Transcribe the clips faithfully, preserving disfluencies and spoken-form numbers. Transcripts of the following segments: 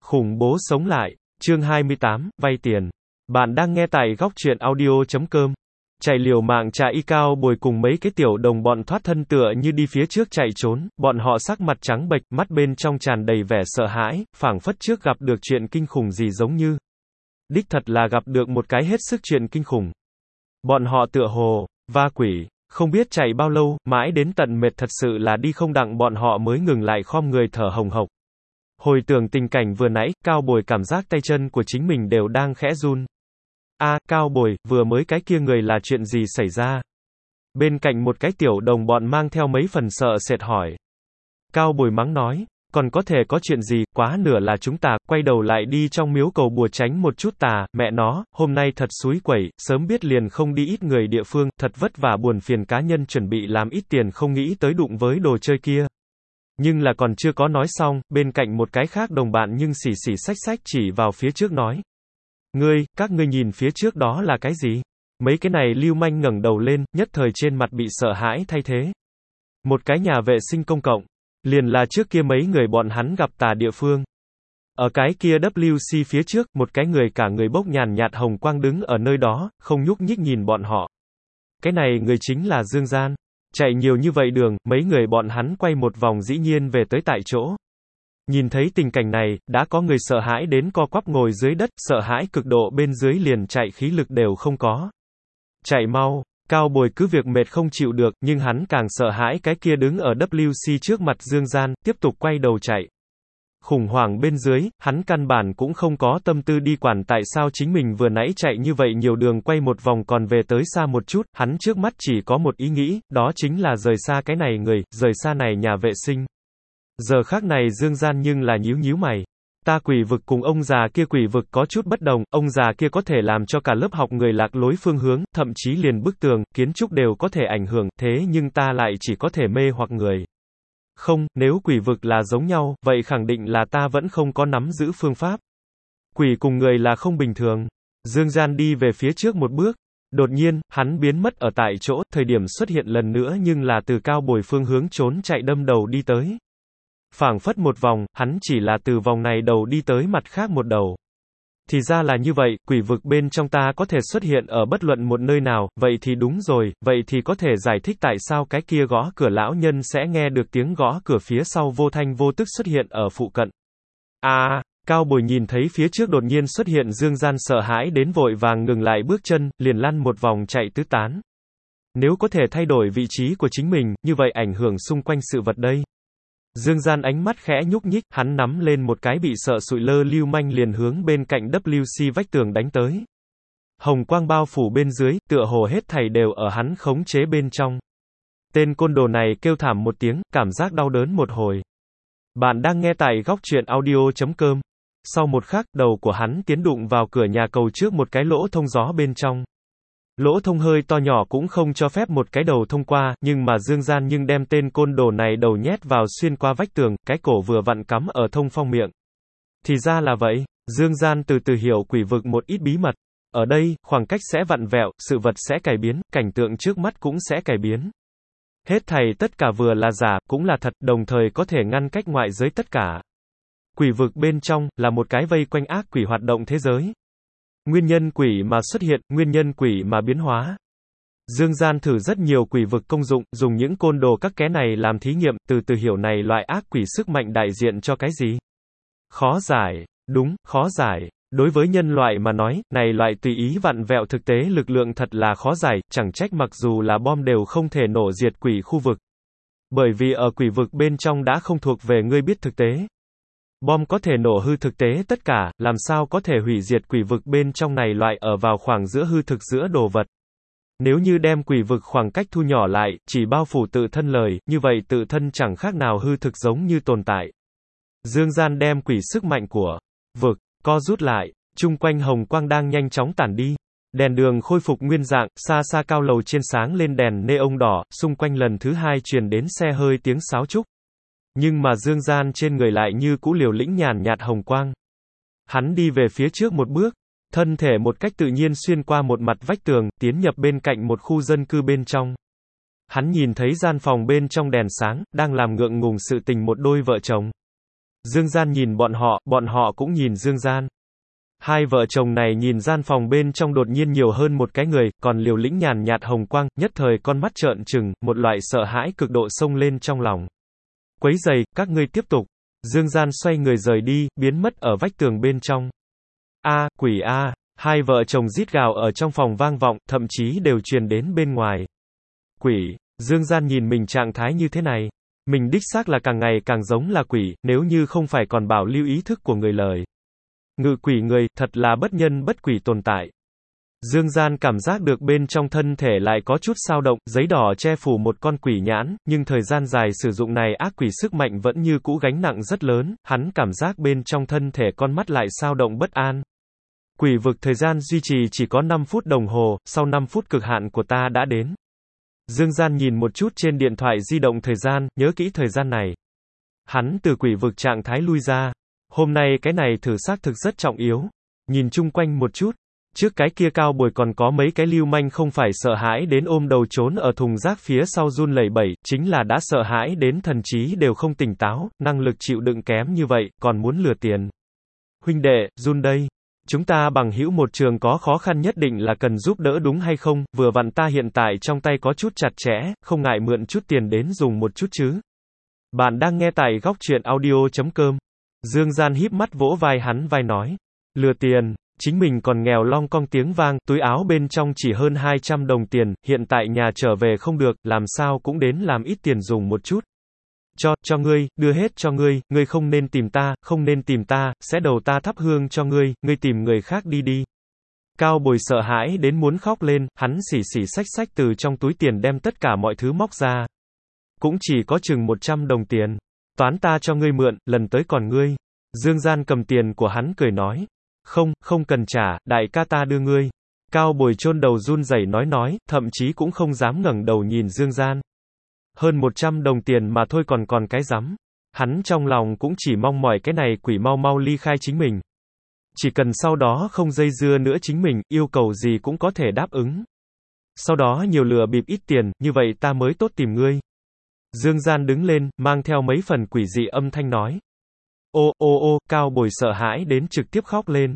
Khủng bố sống lại, chương hai mươi tám, vay tiền. Bạn đang nghe tại góc truyện audio chấm com. Chạy liều mạng chạy y Cao Bồi cùng mấy cái tiểu đồng bọn thoát thân tựa như đi phía trước chạy trốn, bọn họ sắc mặt trắng bệch, mắt bên trong tràn đầy vẻ sợ hãi, phảng phất trước gặp được chuyện kinh khủng gì giống như. Đích thật là gặp được một cái hết sức chuyện kinh khủng. Bọn họ tựa hồ, va quỷ, không biết chạy bao lâu, mãi đến tận mệt thật sự là đi không đặng bọn họ mới ngừng lại khom người thở hồng hộc. Hồi tưởng tình cảnh vừa nãy, Cao Bồi cảm giác tay chân của chính mình đều đang khẽ run. A, à, Cao Bồi, vừa mới cái kia người là chuyện gì xảy ra? Bên cạnh một cái tiểu đồng bọn mang theo mấy phần sợ sệt hỏi. Cao Bồi mắng nói, còn có thể có chuyện gì, quá nửa là chúng ta, quay đầu lại đi trong miếu cầu bùa tránh một chút tà, mẹ nó, hôm nay thật xúi quẩy, sớm biết liền không đi ít người địa phương, thật vất vả buồn phiền cá nhân chuẩn bị làm ít tiền không nghĩ tới đụng với đồ chơi kia. Nhưng là còn chưa có nói xong, bên cạnh một cái khác đồng bạn nhưng xì xì xách xách chỉ vào phía trước nói. Ngươi, các ngươi nhìn phía trước đó là cái gì? Mấy cái này lưu manh ngẩng đầu lên, nhất thời trên mặt bị sợ hãi thay thế. Một cái nhà vệ sinh công cộng. Liền là trước kia mấy người bọn hắn gặp tà địa phương. Ở cái kia vê kép xê phía trước, một cái người cả người bốc nhàn nhạt hồng quang đứng ở nơi đó, không nhúc nhích nhìn bọn họ. Cái này người chính là Dương Gian. Chạy nhiều như vậy đường, mấy người bọn hắn quay một vòng dĩ nhiên về tới tại chỗ. Nhìn thấy tình cảnh này, đã có người sợ hãi đến co quắp ngồi dưới đất, sợ hãi cực độ bên dưới liền chạy khí lực đều không có. Chạy mau, Cao Bồi cứ việc mệt không chịu được, nhưng hắn càng sợ hãi cái kia đứng ở vê kép xê trước mặt Dương Gian, tiếp tục quay đầu chạy. Khủng hoảng bên dưới, hắn căn bản cũng không có tâm tư đi quản tại sao chính mình vừa nãy chạy như vậy nhiều đường quay một vòng còn về tới xa một chút, hắn trước mắt chỉ có một ý nghĩ, đó chính là rời xa cái này người, rời xa này nhà vệ sinh. Giờ khác này Dương Gian nhưng là nhíu nhíu mày. Ta quỷ vực cùng ông già kia quỷ vực có chút bất đồng, ông già kia có thể làm cho cả lớp học người lạc lối phương hướng, thậm chí liền bức tường, kiến trúc đều có thể ảnh hưởng, thế nhưng ta lại chỉ có thể mê hoặc người. Không, nếu quỷ vực là giống nhau, vậy khẳng định là ta vẫn không có nắm giữ phương pháp. Quỷ cùng người là không bình thường. Dương Gian đi về phía trước một bước. Đột nhiên, hắn biến mất ở tại chỗ, thời điểm xuất hiện lần nữa nhưng là từ Cao Bồi phương hướng trốn chạy đâm đầu đi tới. Phảng phất một vòng, hắn chỉ là từ vòng này đầu đi tới mặt khác một đầu. Thì ra là như vậy, quỷ vực bên trong ta có thể xuất hiện ở bất luận một nơi nào, vậy thì đúng rồi, vậy thì có thể giải thích tại sao cái kia gõ cửa lão nhân sẽ nghe được tiếng gõ cửa phía sau vô thanh vô tức xuất hiện ở phụ cận. À, Cao Bồi nhìn thấy phía trước đột nhiên xuất hiện Dương Gian sợ hãi đến vội vàng ngừng lại bước chân, liền lăn một vòng chạy tứ tán. Nếu có thể thay đổi vị trí của chính mình, như vậy ảnh hưởng xung quanh sự vật đây. Dương Gian ánh mắt khẽ nhúc nhích, hắn nắm lên một cái bị sợ sụi lơ lưu manh liền hướng bên cạnh vê kép xê vách tường đánh tới. Hồng quang bao phủ bên dưới, tựa hồ hết thảy đều ở hắn khống chế bên trong. Tên côn đồ này kêu thảm một tiếng, cảm giác đau đớn một hồi. Bạn đang nghe tại góc truyện audio chấm com. Sau một khắc, đầu của hắn tiến đụng vào cửa nhà cầu trước một cái lỗ thông gió bên trong. Lỗ thông hơi to nhỏ cũng không cho phép một cái đầu thông qua, nhưng mà Dương Gian nhưng đem tên côn đồ này đầu nhét vào xuyên qua vách tường, cái cổ vừa vặn cắm ở thông phong miệng. Thì ra là vậy, Dương Gian từ từ hiểu quỷ vực một ít bí mật. Ở đây, khoảng cách sẽ vặn vẹo, sự vật sẽ cải biến, cảnh tượng trước mắt cũng sẽ cải biến. Hết thảy tất cả vừa là giả, cũng là thật, đồng thời có thể ngăn cách ngoại giới tất cả. Quỷ vực bên trong, là một cái vây quanh ác quỷ hoạt động thế giới. Nguyên nhân quỷ mà xuất hiện, nguyên nhân quỷ mà biến hóa. Dương Gian thử rất nhiều quỷ vực công dụng, dùng những côn đồ các ké này làm thí nghiệm, từ từ hiểu này loại ác quỷ sức mạnh đại diện cho cái gì. Khó giải, đúng, khó giải. Đối với nhân loại mà nói, này loại tùy ý vặn vẹo thực tế lực lượng thật là khó giải, chẳng trách mặc dù là bom đều không thể nổ diệt quỷ khu vực. Bởi vì ở quỷ vực bên trong đã không thuộc về ngươi biết thực tế. Bom có thể nổ hư thực tế tất cả, làm sao có thể hủy diệt quỷ vực bên trong này loại ở vào khoảng giữa hư thực giữa đồ vật. Nếu như đem quỷ vực khoảng cách thu nhỏ lại, chỉ bao phủ tự thân lời, như vậy tự thân chẳng khác nào hư thực giống như tồn tại. Dương Gian đem quỷ sức mạnh của vực, co rút lại, chung quanh hồng quang đang nhanh chóng tản đi. Đèn đường khôi phục nguyên dạng, xa xa cao lầu trên sáng lên đèn neon đỏ, xung quanh lần thứ hai truyền đến xe hơi tiếng sáo trúc. Nhưng mà Dương Gian trên người lại như cũ liều lĩnh nhàn nhạt hồng quang. Hắn đi về phía trước một bước, thân thể một cách tự nhiên xuyên qua một mặt vách tường, tiến nhập bên cạnh một khu dân cư bên trong. Hắn nhìn thấy gian phòng bên trong đèn sáng, đang làm ngượng ngùng sự tình một đôi vợ chồng. Dương Gian nhìn bọn họ, bọn họ cũng nhìn Dương Gian. Hai vợ chồng này nhìn gian phòng bên trong đột nhiên nhiều hơn một cái người, còn liều lĩnh nhàn nhạt hồng quang, nhất thời con mắt trợn trừng, một loại sợ hãi cực độ xông lên trong lòng. Quấy giày, các ngươi tiếp tục. Dương Gian xoay người rời đi, biến mất ở vách tường bên trong. A, quỷ a, hai vợ chồng rít gào ở trong phòng vang vọng, thậm chí đều truyền đến bên ngoài. Quỷ, Dương Gian nhìn mình trạng thái như thế này. Mình đích xác là càng ngày càng giống là quỷ, nếu như không phải còn bảo lưu ý thức của người lời. Ngự quỷ người, thật là bất nhân bất quỷ tồn tại. Dương Gian cảm giác được bên trong thân thể lại có chút dao động, giấy đỏ che phủ một con quỷ nhãn, nhưng thời gian dài sử dụng này ác quỷ sức mạnh vẫn như cũ gánh nặng rất lớn, hắn cảm giác bên trong thân thể con mắt lại dao động bất an. Quỷ vực thời gian duy trì chỉ có năm phút đồng hồ, sau năm phút cực hạn của ta đã đến. Dương Gian nhìn một chút trên điện thoại di động thời gian, nhớ kỹ thời gian này. Hắn từ quỷ vực trạng thái lui ra. Hôm nay cái này thử xác thực rất trọng yếu. Nhìn chung quanh một chút. Trước cái kia cao bồi còn có mấy cái lưu manh không phải sợ hãi đến ôm đầu trốn ở thùng rác phía sau run lẩy bẩy, chính là đã sợ hãi đến thần trí đều không tỉnh táo, năng lực chịu đựng kém như vậy, còn muốn lừa tiền. Huynh đệ, run đây. Chúng ta bằng hữu một trường có khó khăn nhất định là cần giúp đỡ đúng hay không, vừa vặn ta hiện tại trong tay có chút chặt chẽ, không ngại mượn chút tiền đến dùng một chút chứ. Bạn đang nghe tại góc truyện audio chấm com. Dương Gian híp mắt vỗ vai hắn vai nói. Lừa tiền, chính mình còn nghèo long cong tiếng vang, túi áo bên trong chỉ hơn hai trăm đồng tiền, hiện tại nhà trở về không được, làm sao cũng đến làm ít tiền dùng một chút. Cho, cho ngươi, đưa hết cho ngươi, ngươi không nên tìm ta, không nên tìm ta, sẽ đầu ta thắp hương cho ngươi, ngươi tìm người khác đi đi. Cao bồi sợ hãi đến muốn khóc lên, hắn xỉ xỉ xách xách từ trong túi tiền đem tất cả mọi thứ móc ra. Cũng chỉ có chừng một trăm đồng tiền. Toán ta cho ngươi mượn, lần tới còn ngươi. Dương Gian cầm tiền của hắn cười nói. Không, không cần trả, đại ca ta đưa ngươi. Cao bồi chôn đầu run rẩy nói nói, thậm chí cũng không dám ngẩng đầu nhìn Dương Gian. Hơn một trăm đồng tiền mà thôi còn còn cái rắm. Hắn trong lòng cũng chỉ mong mỏi cái này quỷ mau mau ly khai chính mình. Chỉ cần sau đó không dây dưa nữa chính mình, yêu cầu gì cũng có thể đáp ứng. Sau đó nhiều lừa bịp ít tiền, như vậy ta mới tốt tìm ngươi. Dương Gian đứng lên, mang theo mấy phần quỷ dị âm thanh nói. Ô, ô ô, cao bồi sợ hãi đến trực tiếp khóc lên.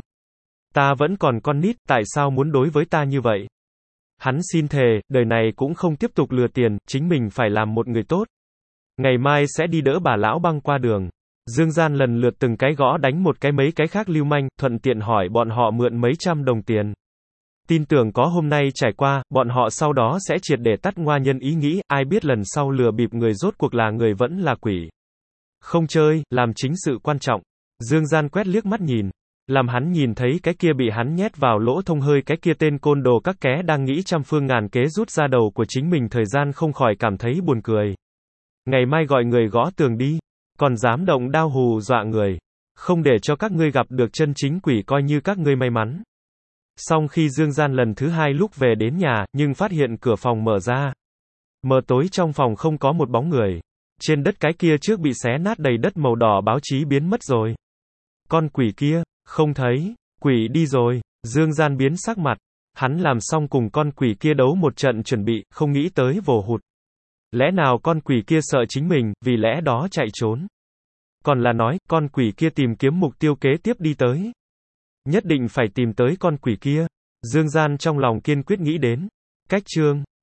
Ta vẫn còn con nít, tại sao muốn đối với ta như vậy? Hắn xin thề, đời này cũng không tiếp tục lừa tiền, chính mình phải làm một người tốt. Ngày mai sẽ đi đỡ bà lão băng qua đường. Dương Gian lần lượt từng cái gõ đánh một cái mấy cái khác lưu manh, thuận tiện hỏi bọn họ mượn mấy trăm đồng tiền. Tin tưởng có hôm nay trải qua, bọn họ sau đó sẽ triệt để tắt ngoa nhân ý nghĩ, ai biết lần sau lừa bịp người rốt cuộc là người vẫn là quỷ. Không chơi, làm chính sự quan trọng. Dương Gian quét liếc mắt nhìn. Làm hắn nhìn thấy cái kia bị hắn nhét vào lỗ thông hơi cái kia tên côn đồ các ké đang nghĩ trăm phương ngàn kế rút ra đầu của chính mình thời gian không khỏi cảm thấy buồn cười. Ngày mai gọi người gõ tường đi. Còn dám động đao hù dọa người. Không để cho các ngươi gặp được chân chính quỷ coi như các ngươi may mắn. Xong khi Dương Gian lần thứ hai lúc về đến nhà, nhưng phát hiện cửa phòng mở ra. Mờ tối trong phòng không có một bóng người. Trên đất cái kia trước bị xé nát đầy đất màu đỏ báo chí biến mất rồi. Con quỷ kia, không thấy, quỷ đi rồi. Dương Gian biến sắc mặt. Hắn làm xong cùng con quỷ kia đấu một trận chuẩn bị, không nghĩ tới vồ hụt. Lẽ nào con quỷ kia sợ chính mình, vì lẽ đó chạy trốn. Còn là nói, con quỷ kia tìm kiếm mục tiêu kế tiếp đi tới. Nhất định phải tìm tới con quỷ kia. Dương Gian trong lòng kiên quyết nghĩ đến. Cách chương